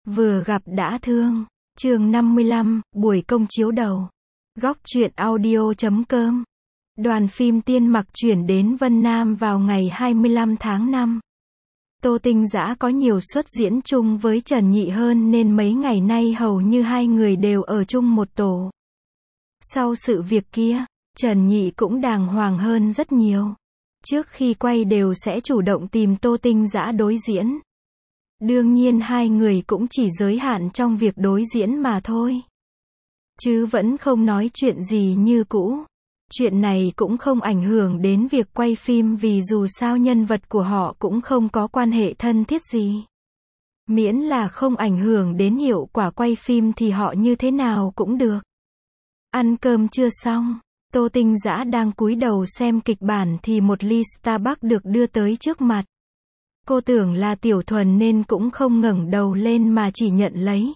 Vừa gặp đã thương. Chương 55, buổi công chiếu đầu. Góc truyện audio.com. Đoàn phim Tiên Mặc chuyển đến Vân Nam vào ngày 25 tháng 5. Tô Tinh Dã có nhiều suất diễn chung với Trần Nhị hơn nên mấy ngày nay hầu như hai người đều ở chung một tổ. Sau sự việc kia, Trần Nhị cũng đàng hoàng hơn rất nhiều. Trước khi quay đều sẽ chủ động tìm Tô Tinh Dã đối diễn. Đương nhiên hai người cũng chỉ giới hạn trong việc đối diễn mà thôi. Chứ vẫn không nói chuyện gì như cũ. Chuyện này cũng không ảnh hưởng đến việc quay phim vì dù sao nhân vật của họ cũng không có quan hệ thân thiết gì. Miễn là không ảnh hưởng đến hiệu quả quay phim thì họ như thế nào cũng được. Ăn cơm chưa xong, Tô Tinh Dã đang cúi đầu xem kịch bản thì một ly Starbucks được đưa tới trước mặt. Cô tưởng là Tiểu Thuần nên cũng không ngẩng đầu lên mà chỉ nhận lấy.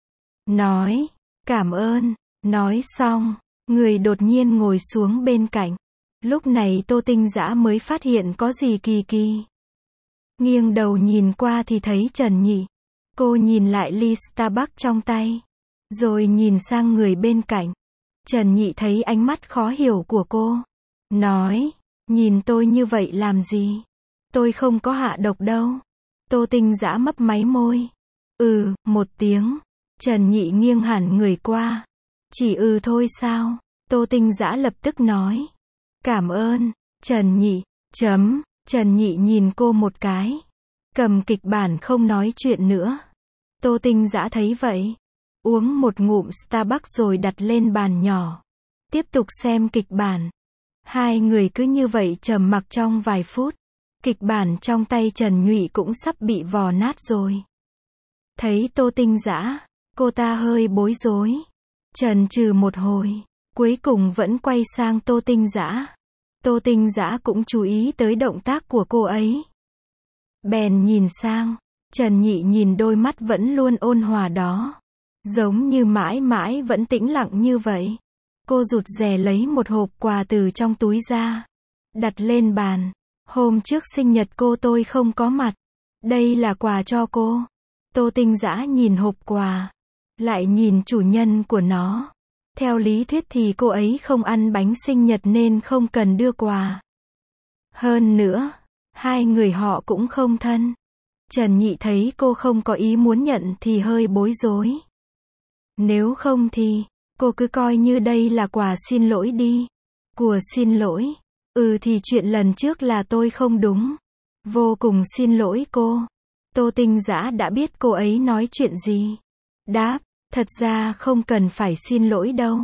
Nói, cảm ơn, nói xong, người đột nhiên ngồi xuống bên cạnh. Lúc này Tô Tinh Dã mới phát hiện có gì kỳ kỳ. Nghiêng đầu nhìn qua thì thấy Trần Nhị. Cô nhìn lại ly Starbucks trong tay. Rồi nhìn sang người bên cạnh. Trần Nhị thấy ánh mắt khó hiểu của cô. Nói, nhìn tôi như vậy làm gì? Tôi không có hạ độc đâu. Tô Tinh Dã mấp máy môi. Một tiếng. Trần Nhị nghiêng hẳn người qua. Chỉ thôi sao? Tô Tinh Dã lập tức nói. Cảm ơn, Trần Nhị. Trần Nhị nhìn cô một cái. Cầm kịch bản không nói chuyện nữa. Tô Tinh Dã thấy vậy. Uống một ngụm Starbucks rồi đặt lên bàn nhỏ. Tiếp tục xem kịch bản. Hai người cứ như vậy trầm mặc trong vài phút. Kịch bản trong tay Trần Nhụy cũng sắp bị vò nát rồi. Thấy Tô Tinh Dã, cô ta hơi bối rối. Chần chừ một hồi, cuối cùng vẫn quay sang Tô Tinh Dã. Tô Tinh Dã cũng chú ý tới động tác của cô ấy. Bèn nhìn sang, Trần Nhị nhìn đôi mắt vẫn luôn ôn hòa đó. Giống như mãi mãi vẫn tĩnh lặng như vậy. Cô rụt rè lấy một hộp quà từ trong túi ra. Đặt lên bàn. Hôm trước sinh nhật cô tôi không có mặt. Đây là quà cho cô. Tô Tinh Dã nhìn hộp quà. Lại nhìn chủ nhân của nó. Theo lý thuyết thì cô ấy không ăn bánh sinh nhật nên không cần đưa quà. Hơn nữa, hai người họ cũng không thân. Trần Nhị thấy cô không có ý muốn nhận thì hơi bối rối. Nếu không thì, cô cứ coi như đây là quà xin lỗi đi. Của xin lỗi. Thì chuyện lần trước là tôi không đúng. Vô cùng xin lỗi cô. Tô Tinh Dã đã biết cô ấy nói chuyện gì. Đáp, thật ra không cần phải xin lỗi đâu.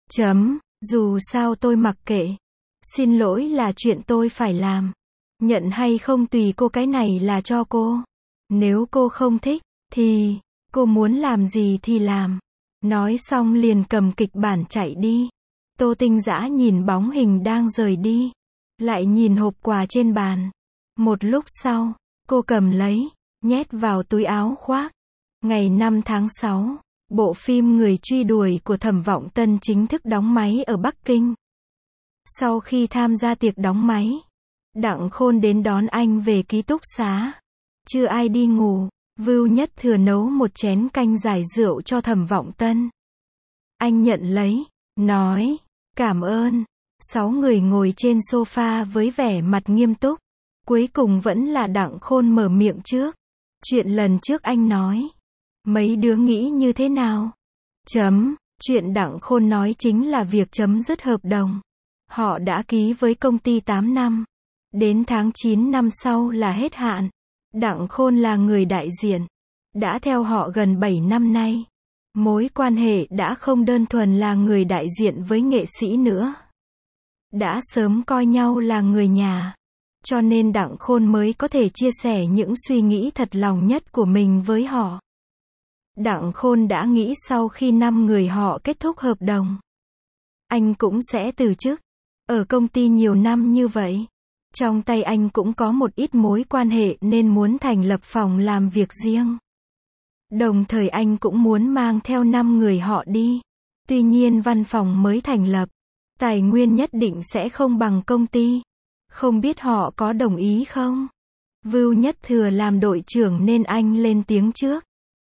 Dù sao tôi mặc kệ. Xin lỗi là chuyện tôi phải làm. Nhận hay không tùy cô, cái này là cho cô. Nếu cô không thích, thì, cô muốn làm gì thì làm. Nói xong liền cầm kịch bản chạy đi. Tô Tinh Dã nhìn bóng hình đang rời đi. Lại nhìn hộp quà trên bàn. Một lúc sau, cô cầm lấy, nhét vào túi áo khoác. Ngày 5 tháng 6, bộ phim Người truy đuổi của Thẩm Vọng Tân chính thức đóng máy ở Bắc Kinh. Sau khi tham gia tiệc đóng máy, Đặng Khôn đến đón anh về ký túc xá. Chưa ai đi ngủ, Vưu Nhất Thừa nấu một chén canh giải rượu cho Thẩm Vọng Tân. Anh nhận lấy, nói, cảm ơn. 6 người ngồi trên sofa với vẻ mặt nghiêm túc. Cuối cùng vẫn là Đặng Khôn mở miệng trước. Chuyện lần trước anh nói. Mấy đứa nghĩ như thế nào? Chuyện Đặng Khôn nói chính là việc chấm dứt hợp đồng. Họ đã ký với công ty 8 năm. Đến tháng 9 năm sau là hết hạn. Đặng Khôn là người đại diện. Đã theo họ gần 7 năm nay. Mối quan hệ đã không đơn thuần là người đại diện với nghệ sĩ nữa. Đã sớm coi nhau là người nhà. Cho nên Đặng Khôn mới có thể chia sẻ những suy nghĩ thật lòng nhất của mình với họ. Đặng Khôn đã nghĩ sau khi 5 người họ kết thúc hợp đồng, anh cũng sẽ từ chức. Ở công ty nhiều năm như vậy, trong tay anh cũng có một ít mối quan hệ nên muốn thành lập phòng làm việc riêng. Đồng thời anh cũng muốn mang theo 5 người họ đi. Tuy nhiên văn phòng mới thành lập, tài nguyên nhất định sẽ không bằng công ty. Không biết họ có đồng ý không? Vưu Nhất Thừa làm đội trưởng nên anh lên tiếng trước.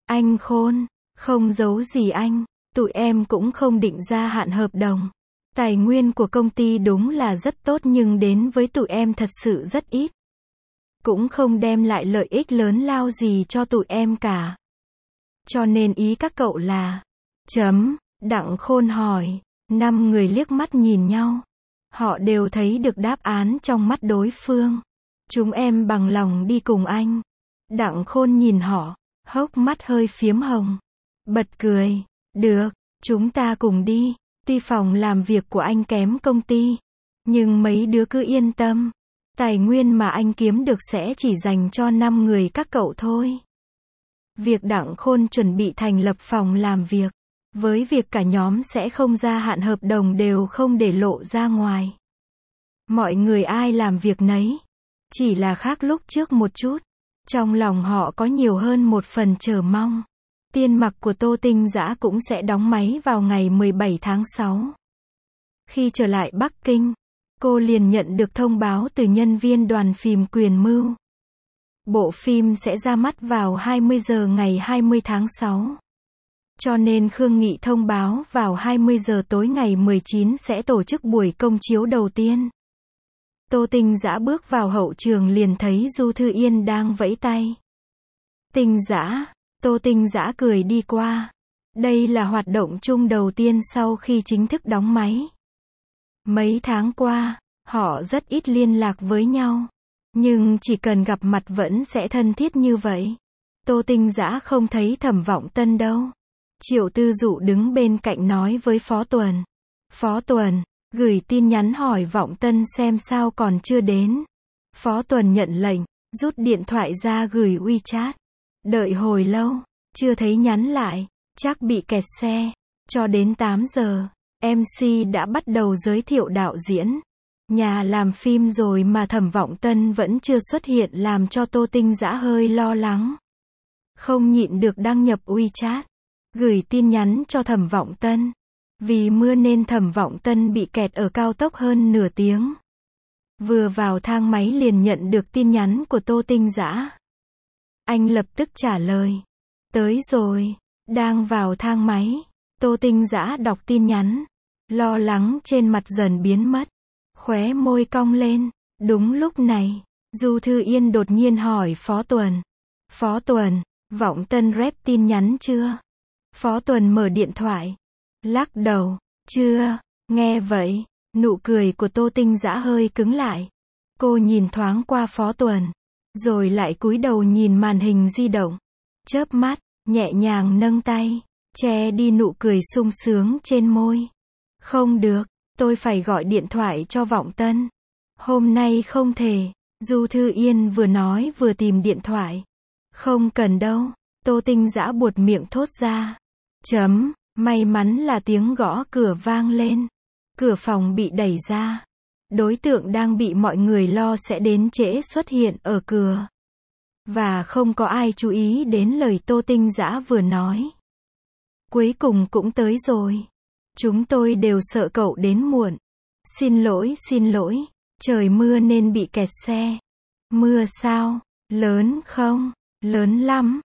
Anh Khôn, không giấu gì anh, tụi em cũng không định gia hạn hợp đồng. Tài nguyên của công ty đúng là rất tốt nhưng đến với tụi em thật sự rất ít. Cũng không đem lại lợi ích lớn lao gì cho tụi em cả. Cho nên ý các cậu là... Đặng Khôn hỏi. 5 người liếc mắt nhìn nhau. Họ đều thấy được đáp án trong mắt đối phương. Chúng em bằng lòng đi cùng anh. Đặng Khôn nhìn họ, hốc mắt hơi phiếm hồng. Bật cười. Được, chúng ta cùng đi. Tuy phòng làm việc của anh kém công ty, nhưng mấy đứa cứ yên tâm. Tài nguyên mà anh kiếm được sẽ chỉ dành cho 5 người các cậu thôi. Việc Đặng Khôn chuẩn bị thành lập phòng làm việc, với việc cả nhóm sẽ không gia hạn hợp đồng đều không để lộ ra ngoài. Mọi người ai làm việc nấy. Chỉ là khác lúc trước một chút. Trong lòng họ có nhiều hơn một phần chờ mong. Tiên Mặc của Tô Tinh Dã cũng sẽ đóng máy vào ngày 17 tháng 6. Khi trở lại Bắc Kinh, cô liền nhận được thông báo từ nhân viên đoàn phim Quyền Mưu. Bộ phim sẽ ra mắt vào 20 giờ ngày 20 tháng 6. Cho nên Khương Nghị thông báo vào 20 giờ tối ngày 19 sẽ tổ chức buổi công chiếu đầu tiên. Tô Tinh Dã bước vào hậu trường liền thấy Du Thư Yên đang vẫy tay. Tinh Dã, Tô Tinh Dã cười đi qua. Đây là hoạt động chung đầu tiên sau khi chính thức đóng máy. Mấy tháng qua, họ rất ít liên lạc với nhau. Nhưng chỉ cần gặp mặt vẫn sẽ thân thiết như vậy. Tô Tinh Dã không thấy Thẩm Vọng Tân đâu. Triệu Tư Dụ đứng bên cạnh nói với Phó Tuần. Phó Tuần, gửi tin nhắn hỏi Vọng Tân xem sao còn chưa đến. Phó Tuần nhận lệnh, rút điện thoại ra gửi WeChat. Đợi hồi lâu, chưa thấy nhắn lại, chắc bị kẹt xe. Cho đến 8 giờ, MC đã bắt đầu giới thiệu đạo diễn, nhà làm phim rồi mà Thẩm Vọng Tân vẫn chưa xuất hiện làm cho Tô Tinh Dã hơi lo lắng. Không nhịn được đăng nhập WeChat, gửi tin nhắn cho Thẩm Vọng Tân. Vì mưa nên Thẩm Vọng Tân bị kẹt ở cao tốc hơn nửa tiếng. Vừa vào thang máy liền nhận được tin nhắn của Tô Tinh Dã. Anh lập tức trả lời. Tới rồi, đang vào thang máy. Tô Tinh Dã đọc tin nhắn. Lo lắng trên mặt dần biến mất. Khóe môi cong lên. Đúng lúc này, Du Thư Yên đột nhiên hỏi Phó Tuần. Phó Tuần, Vọng Tân rep tin nhắn chưa? Phó Tuần mở điện thoại. Lắc đầu. Chưa. Nghe vậy, nụ cười của Tô Tinh Dã hơi cứng lại. Cô nhìn thoáng qua Phó Tuần. Rồi lại cúi đầu nhìn màn hình di động. Chớp mắt, nhẹ nhàng nâng tay. Che đi nụ cười sung sướng trên môi. Không được, tôi phải gọi điện thoại cho Vọng Tân. Hôm nay không thể. Du Thư Yên vừa nói vừa tìm điện thoại. Không cần đâu. Tô Tinh Dã buột miệng thốt ra. May mắn là tiếng gõ cửa vang lên. Cửa phòng bị đẩy ra. Đối tượng đang bị mọi người lo sẽ đến trễ xuất hiện ở cửa. Và không có ai chú ý đến lời Tô Tinh Dã vừa nói. Cuối cùng cũng tới rồi. Chúng tôi đều sợ cậu đến muộn. Xin lỗi. Trời mưa nên bị kẹt xe. Mưa sao? Lớn không? Lớn lắm.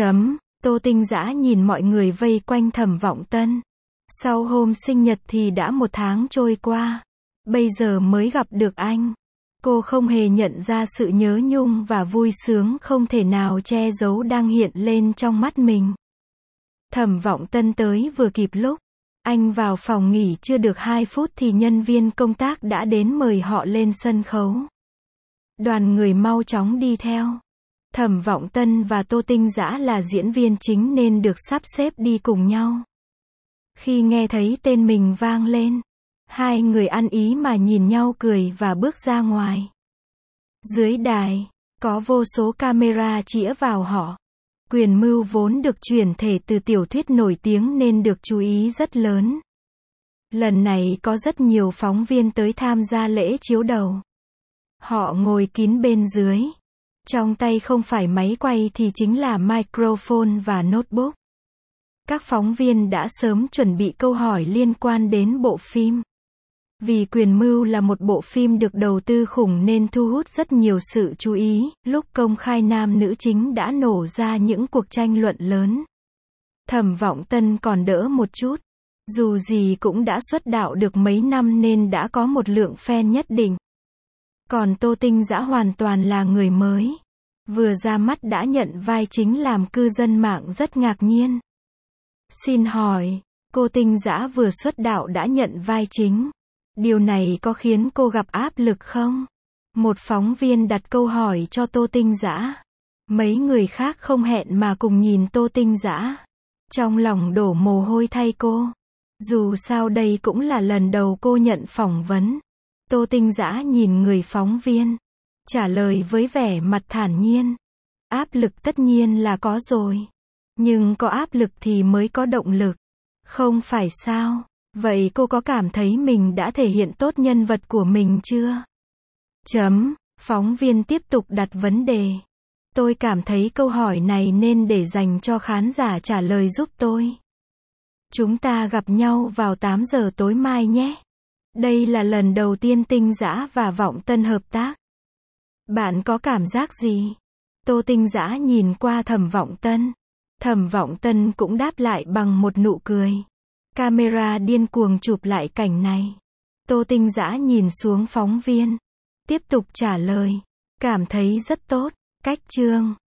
Tô Tinh Dã nhìn mọi người vây quanh Thẩm Vọng Tân. Sau hôm sinh nhật thì đã 1 tháng trôi qua. Bây giờ mới gặp được anh. Cô không hề nhận ra sự nhớ nhung và vui sướng không thể nào che giấu đang hiện lên trong mắt mình. Thẩm Vọng Tân tới vừa kịp lúc. Anh vào phòng nghỉ chưa được 2 phút thì nhân viên công tác đã đến mời họ lên sân khấu. Đoàn người mau chóng đi theo. Thẩm Vọng Tân và Tô Tinh Dã là diễn viên chính nên được sắp xếp đi cùng nhau. Khi nghe thấy tên mình vang lên, hai người ăn ý mà nhìn nhau cười và bước ra ngoài. Dưới đài, có vô số camera chĩa vào họ. Quyền Mưu vốn được chuyển thể từ tiểu thuyết nổi tiếng nên được chú ý rất lớn. Lần này có rất nhiều phóng viên tới tham gia lễ chiếu đầu. Họ ngồi kín bên dưới. Trong tay không phải máy quay thì chính là microphone và notebook. Các phóng viên đã sớm chuẩn bị câu hỏi liên quan đến bộ phim. Vì Quyền Mưu là một bộ phim được đầu tư khủng nên thu hút rất nhiều sự chú ý, lúc công khai nam nữ chính đã nổ ra những cuộc tranh luận lớn. Thẩm Vọng Tân còn đỡ một chút. Dù gì cũng đã xuất đạo được mấy năm nên đã có một lượng fan nhất định. Còn Tô Tinh Dã hoàn toàn là người mới. Vừa ra mắt đã nhận vai chính làm cư dân mạng rất ngạc nhiên. Xin hỏi, cô Tinh Dã vừa xuất đạo đã nhận vai chính. Điều này có khiến cô gặp áp lực không? Một phóng viên đặt câu hỏi cho Tô Tinh Dã. Mấy người khác không hẹn mà cùng nhìn Tô Tinh Dã. Trong lòng đổ mồ hôi thay cô. Dù sao đây cũng là lần đầu cô nhận phỏng vấn. Tô Tinh Dã nhìn người phóng viên. Trả lời với vẻ mặt thản nhiên. Áp lực tất nhiên là có rồi. Nhưng có áp lực thì mới có động lực. Không phải sao? Vậy cô có cảm thấy mình đã thể hiện tốt nhân vật của mình chưa? Phóng viên tiếp tục đặt vấn đề. Tôi cảm thấy câu hỏi này nên để dành cho khán giả trả lời giúp tôi. Chúng ta gặp nhau vào 8 giờ tối mai nhé. Đây là lần đầu tiên Tinh Dã và Vọng Tân hợp tác. Bạn có cảm giác gì? Tô Tinh Dã nhìn qua Thẩm Vọng Tân. Thẩm Vọng Tân cũng đáp lại bằng một nụ cười. Camera điên cuồng chụp lại cảnh này. Tô Tinh Dã nhìn xuống phóng viên. Tiếp tục trả lời. Cảm thấy rất tốt. Cách chương